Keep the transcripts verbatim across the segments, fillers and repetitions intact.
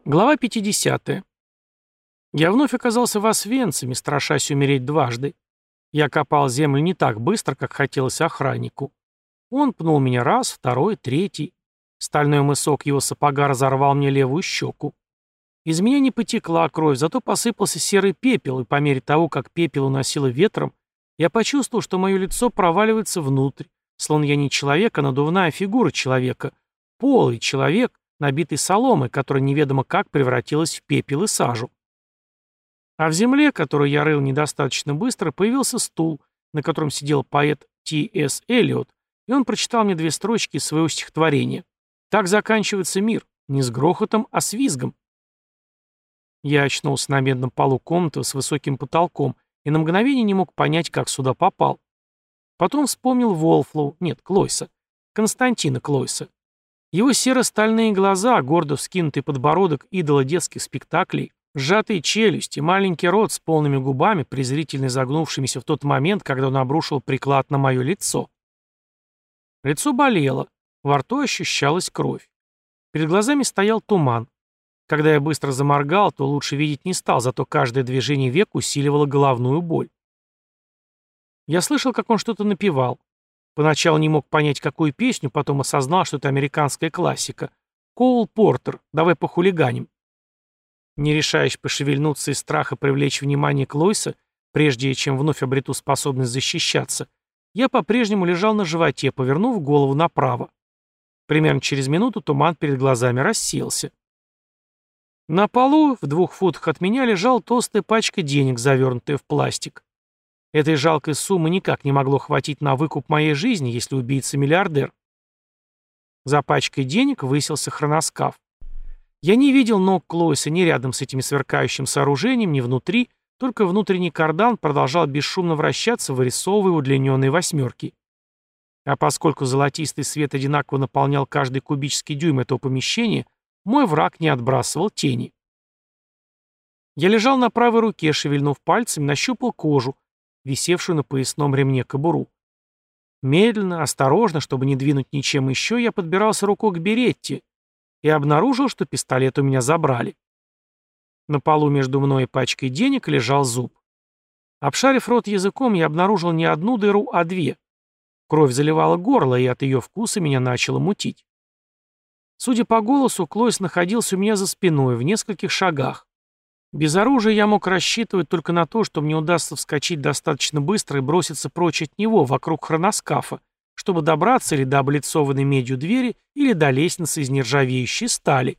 Глава пятидесятая. Я вновь оказался в Освенциме, страшась умереть дважды. Я копал землю не так быстро, как хотелось охраннику. Он пнул меня раз, второй, третий. Стальной мысок его сапога разорвал мне левую щеку. Из меня не потекла кровь, зато посыпался серый пепел, и по мере того, как пепел уносило ветром, я почувствовал, что мое лицо проваливается внутрь, словно я не человек, а надувная фигура человека, полый человек, набитый соломой, которая неведомо как превратилась в пепел и сажу. А в земле, которую я рыл недостаточно быстро, появился стул, на котором сидел поэт Ти Эс Эллиот, и он прочитал мне две строчки из своего стихотворения. «Так заканчивается мир, не с грохотом, а с визгом». Я очнулся на медном полу комнаты с высоким потолком и на мгновение не мог понять, как сюда попал. Потом вспомнил Волфлоу, нет, Клойса, Константина Клойса. Его серо-стальные глаза, гордо вскинутый подбородок идола детских спектаклей, сжатые челюсти, маленький рот с полными губами, презрительно загнувшимися в тот момент, когда он обрушил приклад на мое лицо. Лицо болело, во рту ощущалась кровь. Перед глазами стоял туман. Когда я быстро заморгал, то лучше видеть не стал, зато каждое движение век усиливало головную боль. Я слышал, как он что-то напевал. Поначалу не мог понять, какую песню, потом осознал, что это американская классика. «Коул Портер, давай похулиганим». Не решаясь пошевельнуться из страха привлечь внимание Клойса, прежде чем вновь обрету способность защищаться, я по-прежнему лежал на животе, повернув голову направо. Примерно через минуту туман перед глазами рассеялся. На полу, в двух футах от меня, лежала толстая пачка денег, завернутая в пластик. Этой жалкой суммы никак не могло хватить на выкуп моей жизни, если убийца миллиардер. За пачкой денег высился хроноскаф. Я не видел ног Клойса ни рядом с этим сверкающим сооружением, ни внутри, только внутренний кардан продолжал бесшумно вращаться, вырисовывая удлиненные восьмерки. А поскольку золотистый свет одинаково наполнял каждый кубический дюйм этого помещения, мой враг не отбрасывал тени. Я лежал на правой руке, шевельнув пальцами, нащупал кожу, висевшую на поясном ремне кобуру. Медленно, осторожно, чтобы не двинуть ничем еще, я подбирался рукой к беретте и обнаружил, что пистолет у меня забрали. На полу между мной и пачкой денег лежал зуб. Обшарив рот языком, я обнаружил не одну дыру, а две. Кровь заливала горло, и от ее вкуса меня начало мутить. Судя по голосу, Клойс находился у меня за спиной, в нескольких шагах. Без оружия я мог рассчитывать только на то, что мне удастся вскочить достаточно быстро и броситься прочь от него, вокруг хроноскафа, чтобы добраться или до облицованной медью двери, или до лестницы из нержавеющей стали.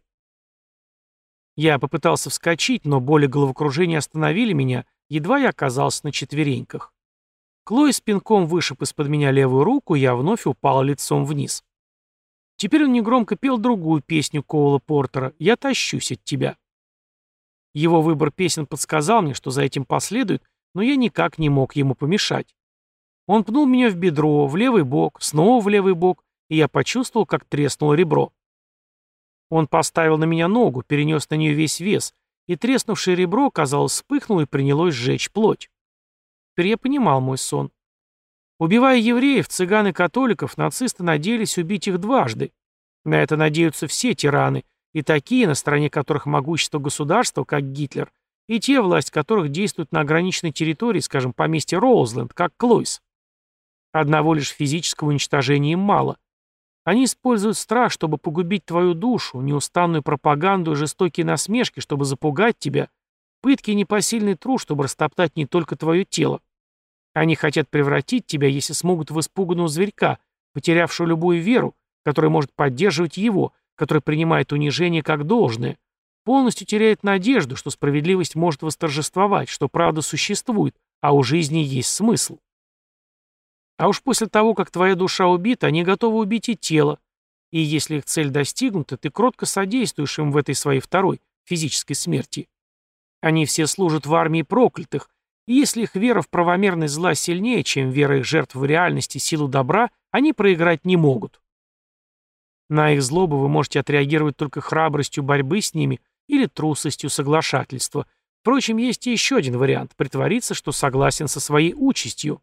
Я попытался вскочить, но боли головокружения остановили меня, едва я оказался на четвереньках. Клойс пинком вышиб из-под меня левую руку, и я вновь упал лицом вниз. Теперь он негромко пел другую песню Коула Портера «Я тащусь от тебя». Его выбор песен подсказал мне, что за этим последует, но я никак не мог ему помешать. Он пнул меня в бедро, в левый бок, снова в левый бок, и я почувствовал, как треснуло ребро. Он поставил на меня ногу, перенес на нее весь вес, и треснувшее ребро, казалось, вспыхнуло и принялось сжечь плоть. Теперь я понимал мой сон. Убивая евреев, цыган и католиков, нацисты надеялись убить их дважды. На это надеются все тираны, и такие, на стороне которых могущество государства, как Гитлер, и те, власть которых действует на ограниченной территории, скажем, поместье Роузленд, как Клойс. Одного лишь физического уничтожения им мало. Они используют страх, чтобы погубить твою душу, неустанную пропаганду и жестокие насмешки, чтобы запугать тебя, пытки и непосильный труд, чтобы растоптать не только твое тело. Они хотят превратить тебя, если смогут, в испуганного зверька, потерявшего любую веру, которая может поддерживать его, который принимает унижение как должное, полностью теряет надежду, что справедливость может восторжествовать, что правда существует, а у жизни есть смысл. А уж после того, как твоя душа убита, они готовы убить и тело, и если их цель достигнута, ты кротко содействуешь им в этой своей второй, физической смерти. Они все служат в армии проклятых, и если их вера в правомерность зла сильнее, чем вера их жертв в реальности силу добра, они проиграть не могут. На их злобу вы можете отреагировать только храбростью борьбы с ними или трусостью соглашательства. Впрочем, есть и еще один вариант – притвориться, что согласен со своей участью.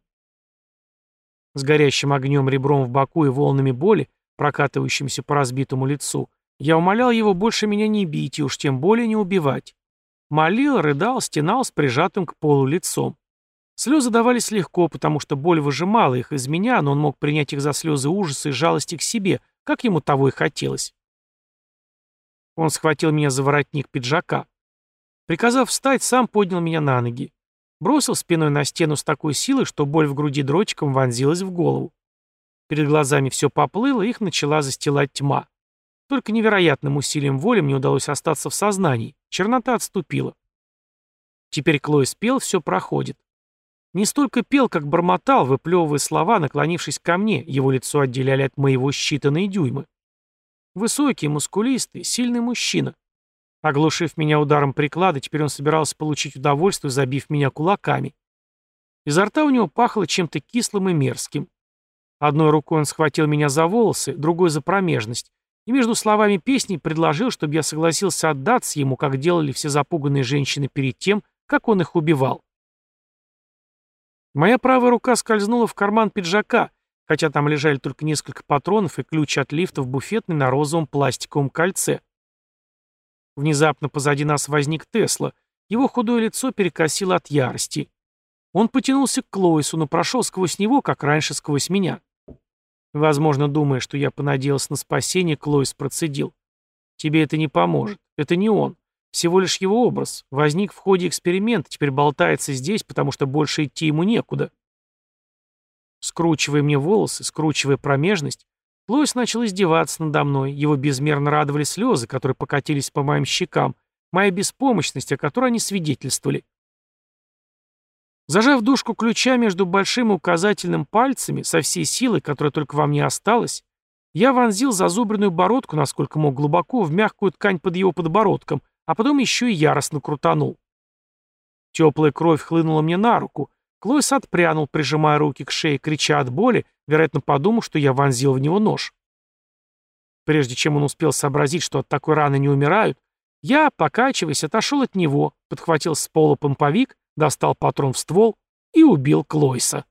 С горящим огнем ребром в боку и волнами боли, прокатывающимся по разбитому лицу, Я умолял его больше меня не бить и уж тем более не убивать. Молил, рыдал, стенал с прижатым к полу лицом. Слезы давались легко, потому что боль выжимала их из меня, но он мог принять их за слезы ужаса и жалости к себе, как ему того и хотелось. Он схватил меня за воротник пиджака. Приказав встать, сам поднял меня на ноги. Бросил спиной на стену с такой силой, что боль в груди дротиком вонзилась в голову. Перед глазами все поплыло, их начала застилать тьма. Только невероятным усилием воли мне удалось остаться в сознании. Чернота отступила. Теперь Клойс пел, все проходит. Не столько пел, как бормотал, выплевывая слова, наклонившись ко мне, его лицо отделяли от моего считанные дюймы. Высокий, мускулистый, сильный мужчина. Оглушив меня ударом приклада, теперь он собирался получить удовольствие, забив меня кулаками. Изо рта у него пахло чем-то кислым и мерзким. Одной рукой он схватил меня за волосы, другой за промежность, и между словами песни предложил, чтобы я согласился отдаться ему, как делали все запуганные женщины перед тем, как он их убивал. Моя правая рука скользнула в карман пиджака, хотя там лежали только несколько патронов и ключ от лифта в буфетной на розовом пластиковом кольце. Внезапно позади нас возник Тесла. Его худое лицо перекосило от ярости. Он потянулся к Клойсу, но прошел сквозь него, как раньше сквозь меня. Возможно, думая, что я понадеялся на спасение, Клойс процедил. «Тебе это не поможет. Это не он. Всего лишь его образ. Возник в ходе эксперимента, теперь болтается здесь, потому что больше идти ему некуда». Скручивая мне волосы, скручивая промежность, Клойс начал издеваться надо мной. Его безмерно радовали слезы, которые покатились по моим щекам, моя беспомощность, о которой они свидетельствовали. Зажав дужку ключа между большим и указательным пальцами, со всей силой, которая только во мне осталась, я вонзил зазубренную бородку, насколько мог глубоко, в мягкую ткань под его подбородком, а потом еще и яростно крутанул. Теплая кровь хлынула мне на руку. Клойс отпрянул, прижимая руки к шее, крича от боли, вероятно, подумав, что я вонзил в него нож. Прежде чем он успел сообразить, что от такой раны не умирают, я, покачиваясь, отошел от него, подхватил с пола помповик, достал патрон в ствол и убил Клойса.